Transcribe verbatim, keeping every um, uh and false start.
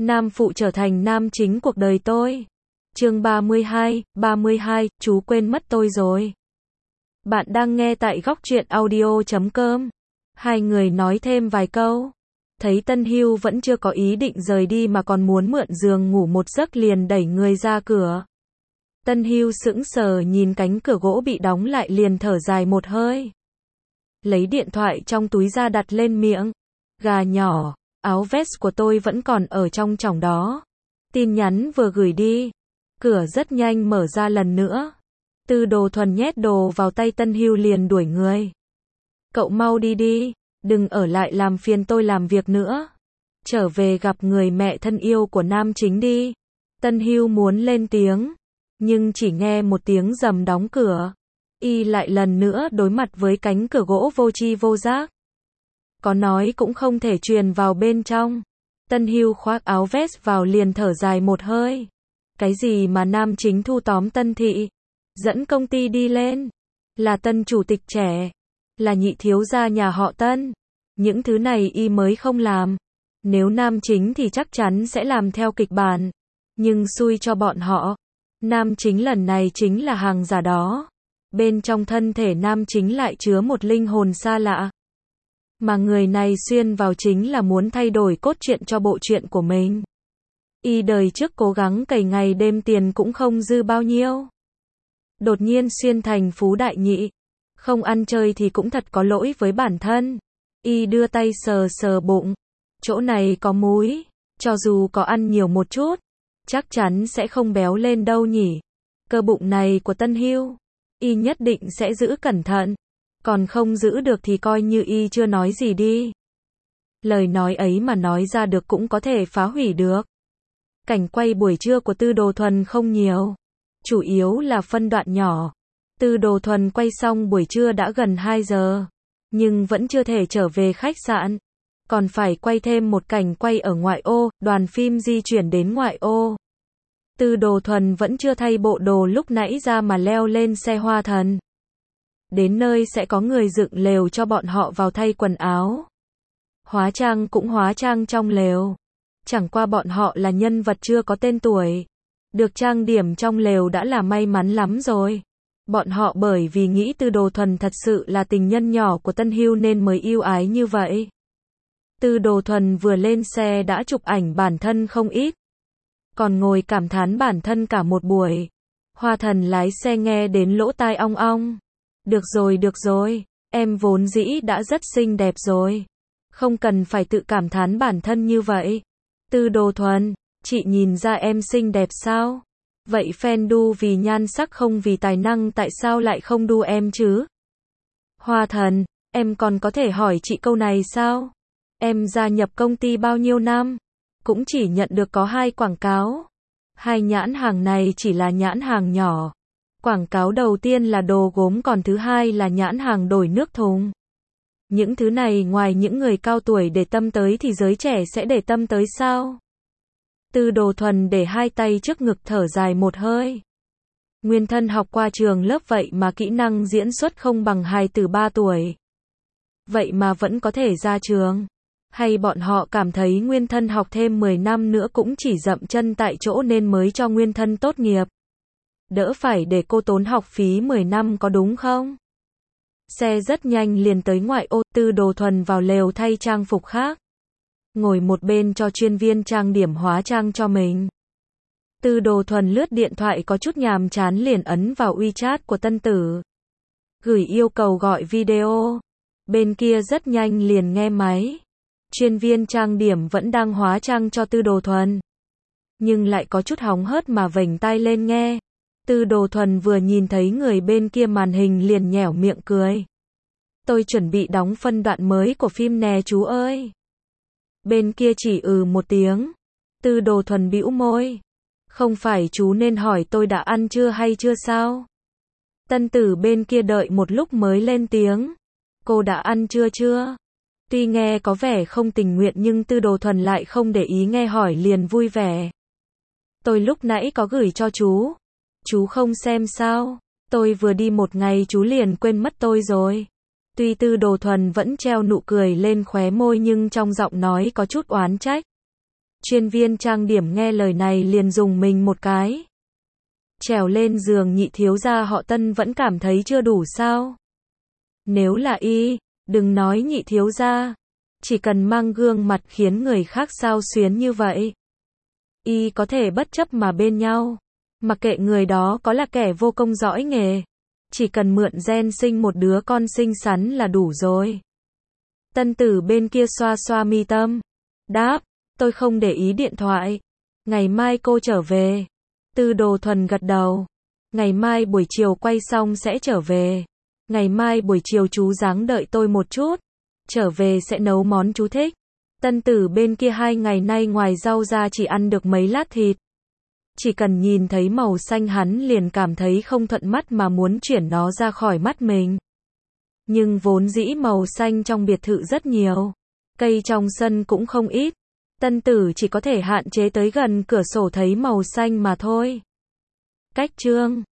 Nam phụ trở thành nam chính cuộc đời tôi. Chương ba mươi hai, ba mươi hai, chú quên mất tôi rồi. Bạn đang nghe tại góc truyện audio chấm com. Hai người nói thêm vài câu. Thấy Tân Hưu vẫn chưa có ý định rời đi mà còn muốn mượn giường ngủ một giấc liền đẩy người ra cửa. Tân Hưu sững sờ nhìn cánh cửa gỗ bị đóng lại liền thở dài một hơi. Lấy điện thoại trong túi ra đặt lên miệng. Gà nhỏ, áo vest của tôi vẫn còn ở trong chồng đó. Tin nhắn vừa gửi đi. Cửa rất nhanh mở ra lần nữa. Tư Đồ Thuần nhét đồ vào tay Tân Hưu liền đuổi người. Cậu mau đi đi, đừng ở lại làm phiền tôi làm việc nữa. Trở về gặp người mẹ thân yêu của nam chính đi. Tân Hưu muốn lên tiếng, nhưng chỉ nghe một tiếng rầm đóng cửa. Y lại lần nữa đối mặt với cánh cửa gỗ vô tri vô giác. Có nói cũng không thể truyền vào bên trong. Tân Hưu khoác áo vest vào liền thở dài một hơi. Cái gì mà nam chính thu tóm Tân thị, dẫn công ty đi lên, là tân chủ tịch trẻ, là nhị thiếu gia nhà họ Tân. Những thứ này y mới không làm. Nếu nam chính thì chắc chắn sẽ làm theo kịch bản. Nhưng xui cho bọn họ. Nam chính lần này chính là hàng giả đó. Bên trong thân thể nam chính lại chứa một linh hồn xa lạ. Mà người này xuyên vào chính là muốn thay đổi cốt truyện cho bộ truyện của mình. Y đời trước cố gắng cày ngày đêm tiền cũng không dư bao nhiêu. Đột nhiên xuyên thành phú đại nhị. Không ăn chơi thì cũng thật có lỗi với bản thân. Y đưa tay sờ sờ bụng. Chỗ này có múi. Cho dù có ăn nhiều một chút, chắc chắn sẽ không béo lên đâu nhỉ. Cơ bụng này của Tân Hưu, Y nhất định sẽ giữ cẩn thận. Còn không giữ được thì coi như Y chưa nói gì đi. Lời nói ấy mà nói ra được cũng có thể phá hủy được. Cảnh quay buổi trưa của Tư Đồ Thuần không nhiều. Chủ yếu là phân đoạn nhỏ. Tư Đồ Thuần quay xong buổi trưa đã gần hai giờ. Nhưng vẫn chưa thể trở về khách sạn. Còn phải quay thêm một cảnh quay ở ngoại ô, đoàn phim di chuyển đến ngoại ô. Tư Đồ Thuần vẫn chưa thay bộ đồ lúc nãy ra mà leo lên xe Hoa Thần. Đến nơi sẽ có người dựng lều cho bọn họ vào thay quần áo. Hóa trang cũng hóa trang trong lều. Chẳng qua bọn họ là nhân vật chưa có tên tuổi. Được trang điểm trong lều đã là may mắn lắm rồi. Bọn họ bởi vì nghĩ Tư Đồ Thuần thật sự là tình nhân nhỏ của Tân Hưu nên mới yêu ái như vậy. Tư Đồ Thuần vừa lên xe đã chụp ảnh bản thân không ít. Còn ngồi cảm thán bản thân cả một buổi. Hoa Thần lái xe nghe đến lỗ tai ong ong. Được rồi được rồi, em vốn dĩ đã rất xinh đẹp rồi. Không cần phải tự cảm thán bản thân như vậy. Tư Đồ Thuần, chị nhìn ra em xinh đẹp sao? Vậy fan đu vì nhan sắc không vì tài năng tại sao lại không đu em chứ? Hoa Thần, em còn có thể hỏi chị câu này sao? Em gia nhập công ty bao nhiêu năm? Cũng chỉ nhận được có hai quảng cáo. Hai nhãn hàng này chỉ là nhãn hàng nhỏ. Quảng cáo đầu tiên là đồ gốm còn thứ hai là nhãn hàng đổi nước thùng. Những thứ này ngoài những người cao tuổi để tâm tới thì giới trẻ sẽ để tâm tới sao? Tư Đồ Thuần để hai tay trước ngực thở dài một hơi. Nguyên thân học qua trường lớp vậy mà kỹ năng diễn xuất không bằng hài tử ba tuổi. Vậy mà vẫn có thể ra trường. Hay bọn họ cảm thấy nguyên thân học thêm mười năm nữa cũng chỉ dậm chân tại chỗ nên mới cho nguyên thân tốt nghiệp. Đỡ phải để cô tốn học phí mười năm có đúng không? Xe rất nhanh liền tới ngoại ô. Tư Đồ Thuần vào lều thay trang phục khác. Ngồi một bên cho chuyên viên trang điểm hóa trang cho mình. Tư Đồ Thuần lướt điện thoại có chút nhàm chán liền ấn vào WeChat của Tân Tử. Gửi yêu cầu gọi video. Bên kia rất nhanh liền nghe máy. Chuyên viên trang điểm vẫn đang hóa trang cho Tư Đồ Thuần. Nhưng lại có chút hóng hớt mà vểnh tai lên nghe. Tư Đồ Thuần vừa nhìn thấy người bên kia màn hình liền nhẻo miệng cười. Tôi chuẩn bị đóng phân đoạn mới của phim nè chú ơi. Bên kia chỉ ừ một tiếng. Tư Đồ Thuần bĩu môi. Không phải chú nên hỏi tôi đã ăn chưa hay chưa sao? Tân Tử bên kia đợi một lúc mới lên tiếng. Cô đã ăn chưa chưa? Tuy nghe có vẻ không tình nguyện nhưng Tư Đồ Thuần lại không để ý nghe hỏi liền vui vẻ. Tôi lúc nãy có gửi cho chú. Chú không xem sao? Tôi vừa đi một ngày chú liền quên mất tôi rồi. Tuy Tư Đồ Thuần vẫn treo nụ cười lên khóe môi nhưng trong giọng nói có chút oán trách. Chuyên viên trang điểm nghe lời này liền dùng mình một cái. Trèo lên giường nhị thiếu gia họ Tân vẫn cảm thấy chưa đủ sao? Nếu là y, đừng nói nhị thiếu gia, chỉ cần mang gương mặt khiến người khác xao xuyến như vậy, y có thể bất chấp mà bên nhau, mặc kệ người đó có là kẻ vô công giỏi nghề, chỉ cần mượn gen sinh một đứa con xinh xắn là đủ rồi. Tân tử bên kia xoa xoa mi tâm, đáp, tôi không để ý điện thoại, ngày mai cô trở về. Tư Đồ Thuần gật đầu, ngày mai buổi chiều quay xong sẽ trở về, ngày mai buổi chiều chú ráng đợi tôi một chút, trở về sẽ nấu món chú thích. Tân tử bên kia hai ngày nay ngoài rau ra chỉ ăn được mấy lát thịt. Chỉ cần nhìn thấy màu xanh hắn liền cảm thấy không thuận mắt mà muốn chuyển nó ra khỏi mắt mình. Nhưng vốn dĩ màu xanh trong biệt thự rất nhiều, cây trong sân cũng không ít. Tân tử chỉ có thể hạn chế tới gần cửa sổ thấy màu xanh mà thôi. Cách chương